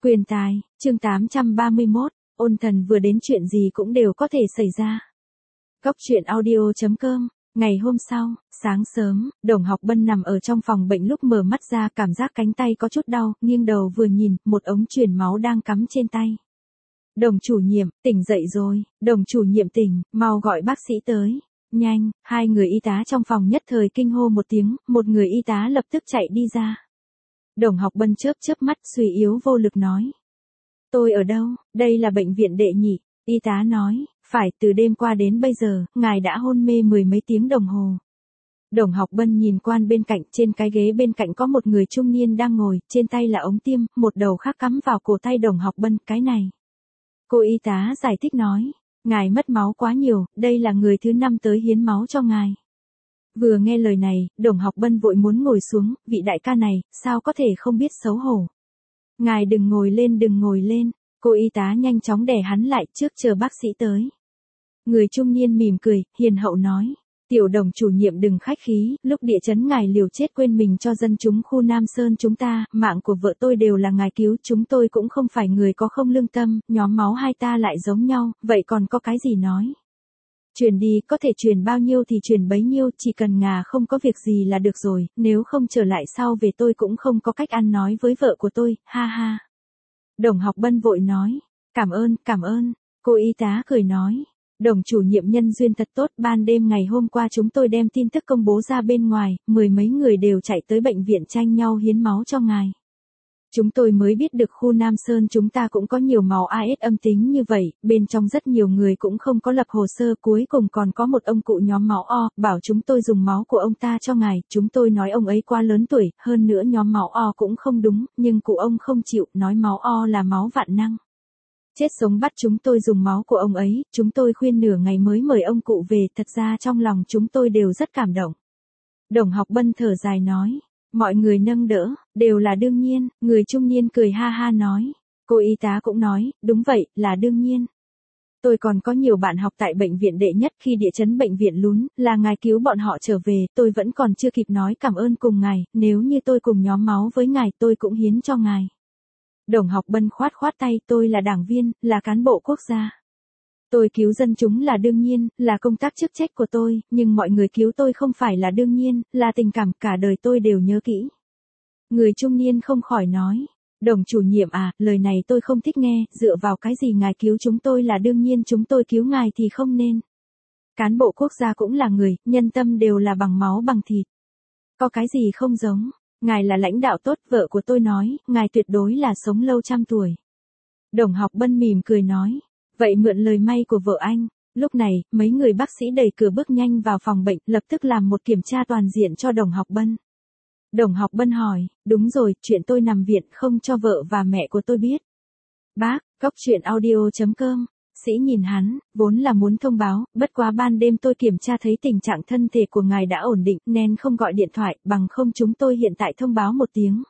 Quyền tài, chương 831, ôn thần vừa đến chuyện gì cũng đều có thể xảy ra. Góc truyện audio.com, ngày hôm sau, sáng sớm, Đồng Học Bân nằm ở trong phòng bệnh lúc mở mắt ra cảm giác cánh tay có chút đau, nghiêng đầu vừa nhìn, một ống truyền máu đang cắm trên tay. Đồng chủ nhiệm, tỉnh dậy rồi, Đồng chủ nhiệm tỉnh, mau gọi bác sĩ tới. Nhanh, hai người y tá trong phòng nhất thời kinh hô một tiếng, một người y tá lập tức chạy đi ra. Đồng Học Bân chớp chớp mắt suy yếu vô lực nói. Tôi ở đâu, đây là bệnh viện đệ nhị, y tá nói, phải từ đêm qua đến bây giờ, ngài đã hôn mê mười mấy tiếng đồng hồ. Đồng Học Bân nhìn quan bên cạnh, trên cái ghế bên cạnh có một người trung niên đang ngồi, trên tay là ống tiêm, một đầu khác cắm vào cổ tay Đồng Học Bân, cái này. Cô y tá giải thích nói, ngài mất máu quá nhiều, đây là người thứ 5 tới hiến máu cho ngài. Vừa nghe lời này, Đồng Học Bân vội muốn ngồi xuống, vị đại ca này, sao có thể không biết xấu hổ. Ngài đừng ngồi lên, cô y tá nhanh chóng đè hắn lại trước chờ bác sĩ tới. Người trung niên mỉm cười, hiền hậu nói, tiểu Đồng chủ nhiệm đừng khách khí, lúc địa chấn ngài liều chết quên mình cho dân chúng khu Nam Sơn chúng ta, mạng của vợ tôi đều là ngài cứu, chúng tôi cũng không phải người có không lương tâm, nhóm máu hai ta lại giống nhau, vậy còn có cái gì nói. Truyền đi, có thể truyền bao nhiêu thì truyền bấy nhiêu, chỉ cần ngà không có việc gì là được rồi, nếu không trở lại sau về tôi cũng không có cách ăn nói với vợ của tôi, ha ha. Đồng Học Bân vội nói, cảm ơn, cô y tá cười nói, Đồng chủ nhiệm nhân duyên thật tốt, ban đêm ngày hôm qua chúng tôi đem tin tức công bố ra bên ngoài, mười mấy người đều chạy tới bệnh viện tranh nhau hiến máu cho ngài. Chúng tôi mới biết được khu Nam Sơn chúng ta cũng có nhiều máu AS âm tính như vậy, bên trong rất nhiều người cũng không có lập hồ sơ, cuối cùng còn có một ông cụ nhóm máu O, bảo chúng tôi dùng máu của ông ta cho ngài, chúng tôi nói ông ấy quá lớn tuổi, hơn nữa nhóm máu O cũng không đúng, nhưng cụ ông không chịu, nói máu O là máu vạn năng. Chết sống bắt chúng tôi dùng máu của ông ấy, chúng tôi khuyên nửa ngày mới mời ông cụ về, thật ra trong lòng chúng tôi đều rất cảm động. Đồng Học Bân thở dài nói. Mọi người nâng đỡ, đều là đương nhiên, người trung niên cười ha ha nói. Cô y tá cũng nói, đúng vậy, là đương nhiên. Tôi còn có nhiều bạn học tại bệnh viện đệ nhất khi địa chấn bệnh viện lún, là ngài cứu bọn họ trở về, tôi vẫn còn chưa kịp nói cảm ơn cùng ngài, nếu như tôi cùng nhóm máu với ngài tôi cũng hiến cho ngài. Đồng Học Bân khoát tay, tôi là đảng viên, là cán bộ quốc gia. Tôi cứu dân chúng là đương nhiên, là công tác chức trách của tôi, nhưng mọi người cứu tôi không phải là đương nhiên, là tình cảm, cả đời tôi đều nhớ kỹ. Người trung niên không khỏi nói, Đồng chủ nhiệm à, lời này tôi không thích nghe, dựa vào cái gì ngài cứu chúng tôi là đương nhiên chúng tôi cứu ngài thì không nên. Cán bộ quốc gia cũng là người, nhân tâm đều là bằng máu bằng thịt. Có cái gì không giống, ngài là lãnh đạo tốt, vợ của tôi nói, ngài tuyệt đối là sống lâu trăm tuổi. Đồng Học Bân mỉm cười nói. Vậy mượn lời may của vợ anh, lúc này, mấy người bác sĩ đẩy cửa bước nhanh vào phòng bệnh, lập tức làm một kiểm tra toàn diện cho Đồng Học Bân. Đồng Học Bân hỏi, đúng rồi, chuyện tôi nằm viện không cho vợ và mẹ của tôi biết. Bác, góc truyện audio.com, sĩ nhìn hắn, vốn là muốn thông báo, bất quá ban đêm tôi kiểm tra thấy tình trạng thân thể của ngài đã ổn định, nên không gọi điện thoại, bằng không chúng tôi hiện tại thông báo một tiếng.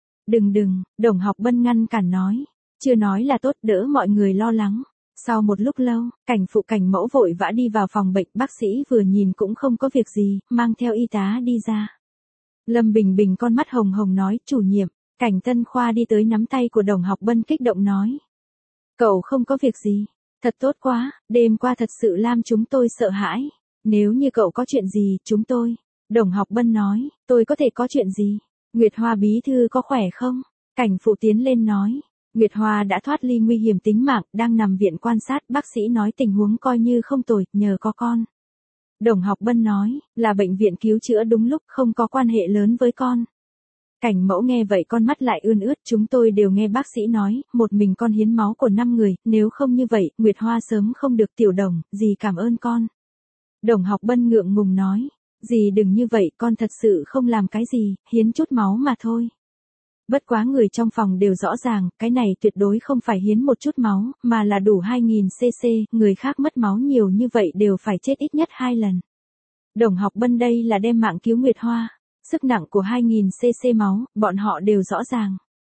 Đừng, Đồng Học Bân ngăn cản nói, chưa nói là tốt, đỡ mọi người lo lắng. Sau một lúc lâu, cảnh phụ cảnh mẫu vội vã đi vào phòng bệnh, bác sĩ vừa nhìn cũng không có việc gì, mang theo y tá đi ra. Lâm Bình Bình con mắt hồng hồng nói, chủ nhiệm, cảnh Tân Khoa đi tới nắm tay của Đồng Học Bân kích động nói. Cậu không có việc gì, thật tốt quá, đêm qua thật sự làm chúng tôi sợ hãi, nếu như cậu có chuyện gì, chúng tôi. Đồng Học Bân nói, tôi có thể có chuyện gì, Nguyệt Hoa bí thư có khỏe không? Cảnh phụ tiến lên nói. Nguyệt Hoa đã thoát ly nguy hiểm tính mạng, đang nằm viện quan sát, bác sĩ nói tình huống coi như không tồi, nhờ có con. Đồng Học Bân nói, là bệnh viện cứu chữa đúng lúc, không có quan hệ lớn với con. Cảnh mẫu nghe vậy con mắt lại ươn ướt, chúng tôi đều nghe bác sĩ nói, một mình con hiến máu của 5 người, nếu không như vậy, Nguyệt Hoa sớm không được tiểu Đồng, dì cảm ơn con. Đồng Học Bân ngượng ngùng nói, dì đừng như vậy, con thật sự không làm cái gì, hiến chút máu mà thôi. Bất quá người trong phòng đều rõ ràng, cái này tuyệt đối không phải hiến một chút máu, mà là đủ 2000cc, người khác mất máu nhiều như vậy đều phải chết ít nhất 2 lần. Đồng Học Bân đây là đem mạng cứu Nguyệt Hoa, sức nặng của 2000cc máu, bọn họ đều rõ ràng.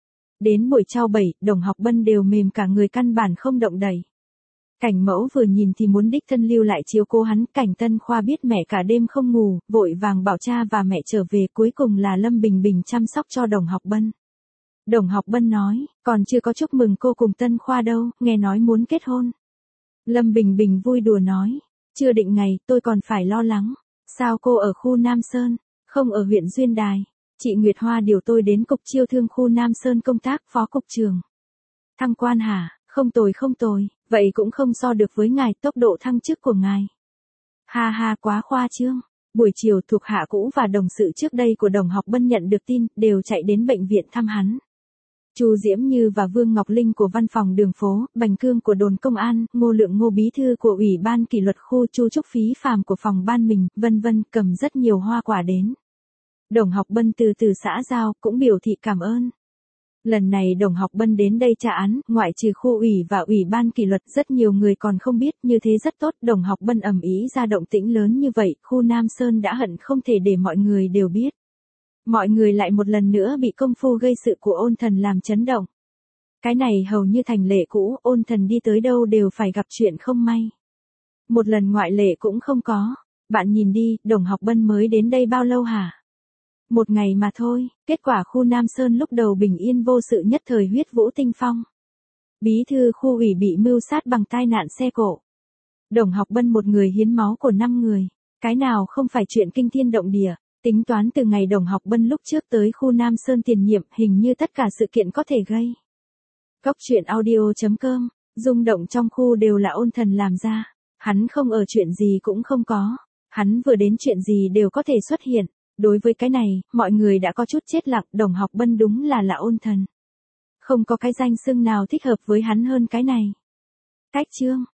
Đến buổi trao bẩy, Đồng Học Bân đều mềm cả người căn bản không động đậy. Cảnh mẫu vừa nhìn thì muốn đích thân lưu lại chiếu cố hắn, cảnh Tân Khoa biết mẹ cả đêm không ngủ, vội vàng bảo cha và mẹ trở về, cuối cùng là Lâm Bình Bình chăm sóc cho Đồng Học Bân. Đồng Học Bân nói, còn chưa có chúc mừng cô cùng Tân Khoa đâu, nghe nói muốn kết hôn. Lâm Bình Bình vui đùa nói, chưa định ngày, tôi còn phải lo lắng. Sao cô ở khu Nam Sơn, không ở huyện Duyên Đài? Chị Nguyệt Hoa điều tôi đến cục chiêu thương khu Nam Sơn công tác phó cục trưởng. Thăng quan hả? Không tồi, vậy cũng không so được với ngài, tốc độ thăng chức của ngài. Ha ha, quá khoa trương. Buổi chiều thuộc hạ cũ và đồng sự trước đây của Đồng Học Bân nhận được tin, đều chạy đến bệnh viện thăm hắn. Chu Diễm Như và Vương Ngọc Linh của văn phòng đường phố, Bành Cương của đồn công an, Ngô Lượng Ngô bí thư của ủy ban kỷ luật khu, Chu Trúc Phí Phàm của phòng ban mình, vân vân, cầm rất nhiều hoa quả đến. Đồng Học Bân từ xã giao cũng biểu thị cảm ơn. Lần này Đồng Học Bân đến đây tra án, ngoại trừ khu ủy và ủy ban kỷ luật, rất nhiều người còn không biết, như thế rất tốt. Đồng Học Bân ầm ĩ ra động tĩnh lớn như vậy, khu Nam Sơn đã hận không thể để mọi người đều biết. Mọi người lại một lần nữa bị công phu gây sự của Ôn Thần làm chấn động. Cái này hầu như thành lệ cũ, Ôn Thần đi tới đâu đều phải gặp chuyện không may. Một lần ngoại lệ cũng không có. Bạn nhìn đi, Đồng Học Bân mới đến đây bao lâu hả? Một ngày mà thôi, kết quả khu Nam Sơn lúc đầu bình yên vô sự, nhất thời huyết vũ tinh phong. Bí thư khu ủy bị mưu sát bằng tai nạn xe cộ. Đồng Học Bân một người hiến máu của 5 người. Cái nào không phải chuyện kinh thiên động địa. Tính toán từ ngày Đồng Học Bân lúc trước tới khu Nam Sơn tiền nhiệm, hình như tất cả sự kiện có thể gây. Góc truyện audio.com, rung động trong khu đều là Ôn Thần làm ra. Hắn không ở chuyện gì cũng không có. Hắn vừa đến chuyện gì đều có thể xuất hiện. Đối với cái này, mọi người đã có chút chết lặng, Đồng Học Bân đúng là Ôn Thần. Không có cái danh xưng nào thích hợp với hắn hơn cái này. Cách chương